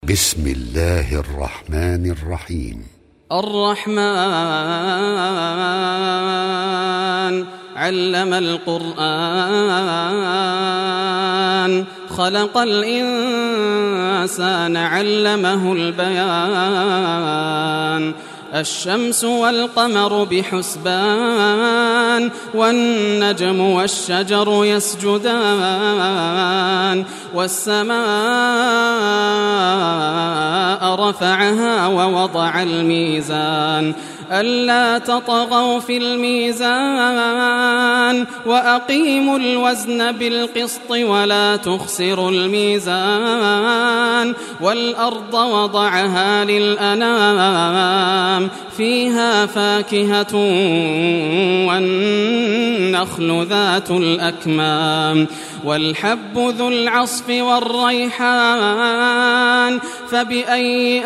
بسم الله الرحمن الرحيم. الرحمن علم القرآن خلق الإنسان علمه البيان الشمس والقمر بحسبان والنجم والشجر يسجدان والسماء رفعها ووضع الميزان ألا تطغوا في الميزان وأقيموا الوزن بالقسط ولا تخسروا الميزان والأرض وضعها للأنام فيها فاكهة والنخل ذات الأكمام والحب ذو العصف والريحان فبأي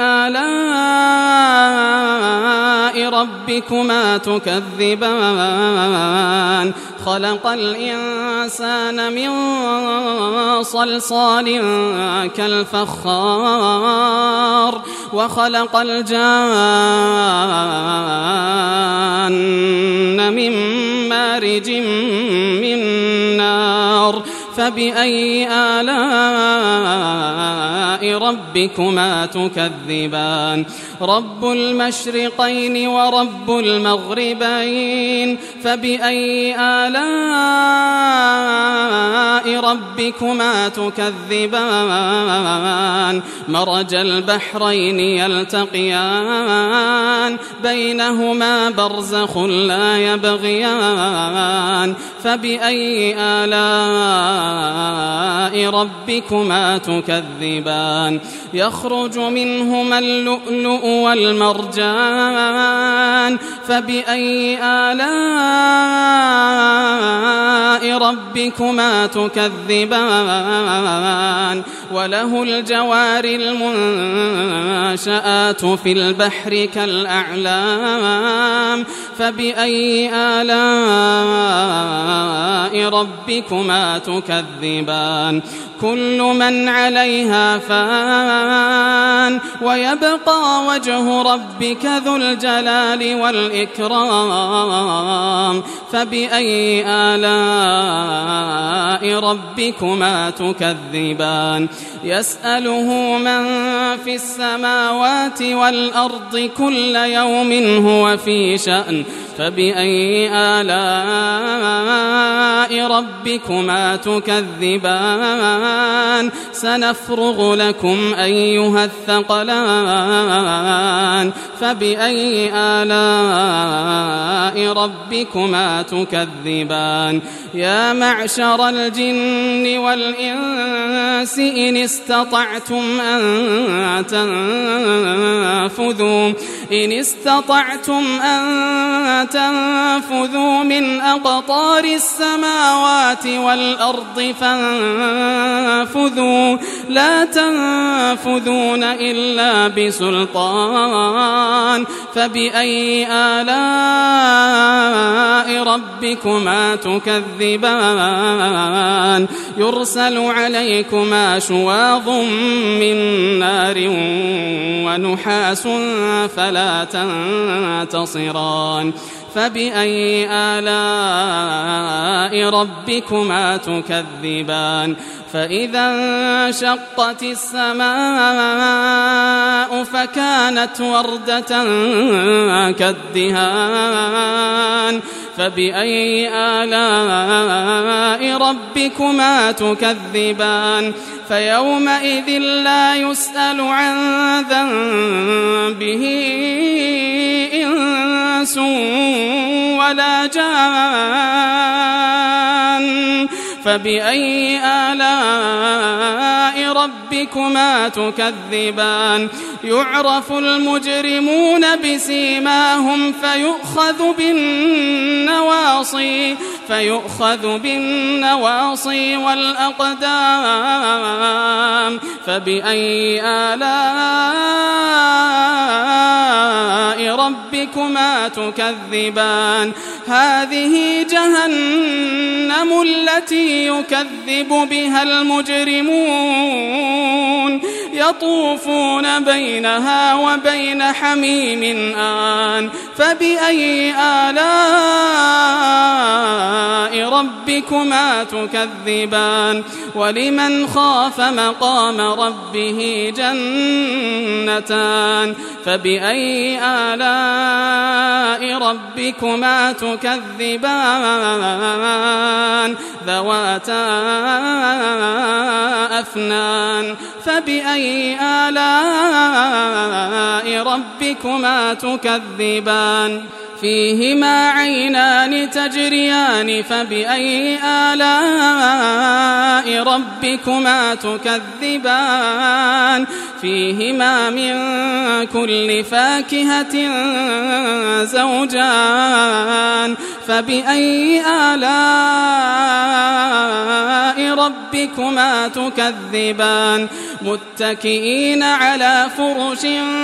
آلاء ربكما تكذبان خلق الإنسان من صلصال كالفخار وخلق الجان من مارج من نار فبأي آلاء ربكما تكذبان رب المشرقين ورب المغربين فبأي آلاء ربكما تكذبان مرج البحرين يلتقيان بينهما برزخ لا يبغيان فبأي آلاء ربكما تكذبان يخرج منهما اللؤلؤ والمرجان فبأي آلاء ربكما تكذبان وله الجوار المنشآت في البحر كالأعلام فبأي آلاء ربكما تكذبان كل من عليها فان ويبقى وجه ربك ذو الجلال والإكرام فبأي آلاء ربكما تكذبان يسأله من في السماوات والأرض كل يوم هو في شأن فبأي آلاء ربكما تكذبان سنفرغ لكم أيها الثقلان فبأي آلاء ربكما تكذبان يا معشر الجن والإنس إن استطعتم أن تنفذوا من أقطار السماوات والأرض فانفذوا لا تنفذون إلا بسلطان فبأي آلاء ربكما تكذبان يرسل عليكما شواظ من نار ونحاس فلا تنتصران فبأي آلاء ربكما تكذبان فإذا انشقت السماء فكانت وردة كالدهان فبأي آلاء ربكما تكذبان فيومئذ لا يسأل عن ذنبه إنس ولا جان فبأي آلاء ربكما تكذبان يعرف المجرمون بسيماهم فيؤخذ بالنواصي والأقدام فبأي آلاء ربكما تكذبان هذه جهنم التي يكذب بها المجرمون يطوفون بينها وبين حميم آن فبأي آلاء ربكما تكذبان ولمن خاف مقام ربه جنتان فبأي آلاء ربكما تكذبان ذواتا أفنان فبأي آلاء ربكما تكذبان فيهما عينان تجريان فبأي آلاء ربكما تكذبان فيهما من كل فاكهة زوجان فبأي آلاء ربكما تكذبان متكئين على فرش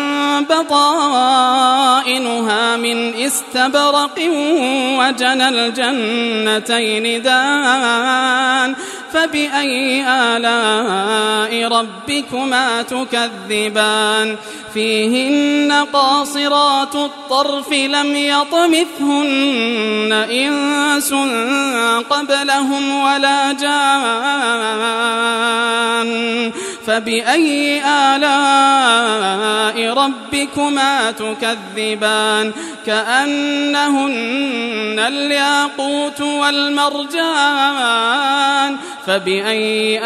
بطائنها من استبرق وجنى الجنتين دان فبأي آلاء ربكما تكذبان فيهن قاصرات الطرف لم يطمثهن إنس قبلهم ولا جان فبأي آلاء ربكما تكذبان كأنهن الياقوت والمرجان فبأي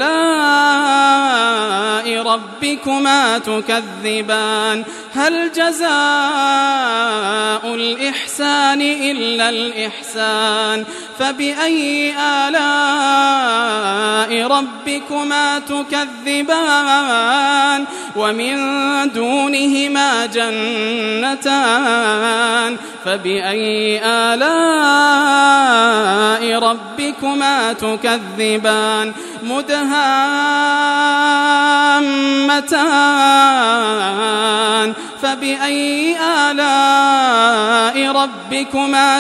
آلاء ربكما تكذبان هل جزاء الإحسان إلا الإحسان فبأي آلاء ربكما تكذبان ومن دونهما جنتان فبأي آلاء ربكما تكذبان مدهامتان فبأي آلاء ربكما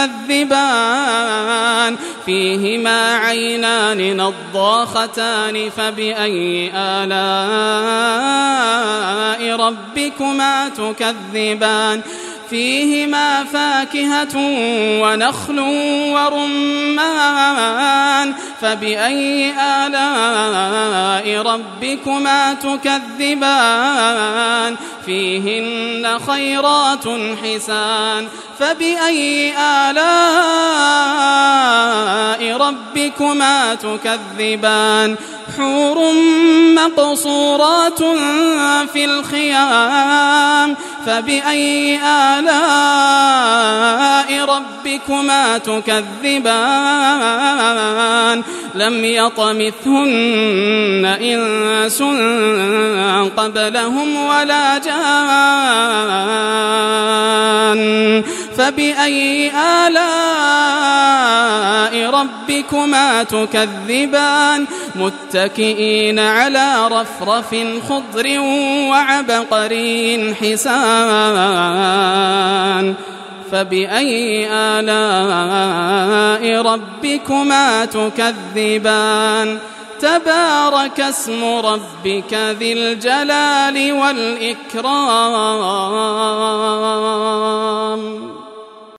تكذبان فيهما عينان نضاختان فبأي آلاء ربكما تكذبان فيهما فاكهة ونخل ورمان فبأي آلاء ربكما تكذبان فيهن خيرات حسان فبأي آلاء ربكما تكذبان حور مقصورات في الخيام فبأي آلاء ربكما تكذبان لم يطمثهن إنس قبلهم ولا جان فبأي آلاء ربكما تكذبان متكئين على رفرف خضر وعبقري حسان فبأي آلاء ربكما تكذبان تبارك اسم ربك ذي الجلال والإكرام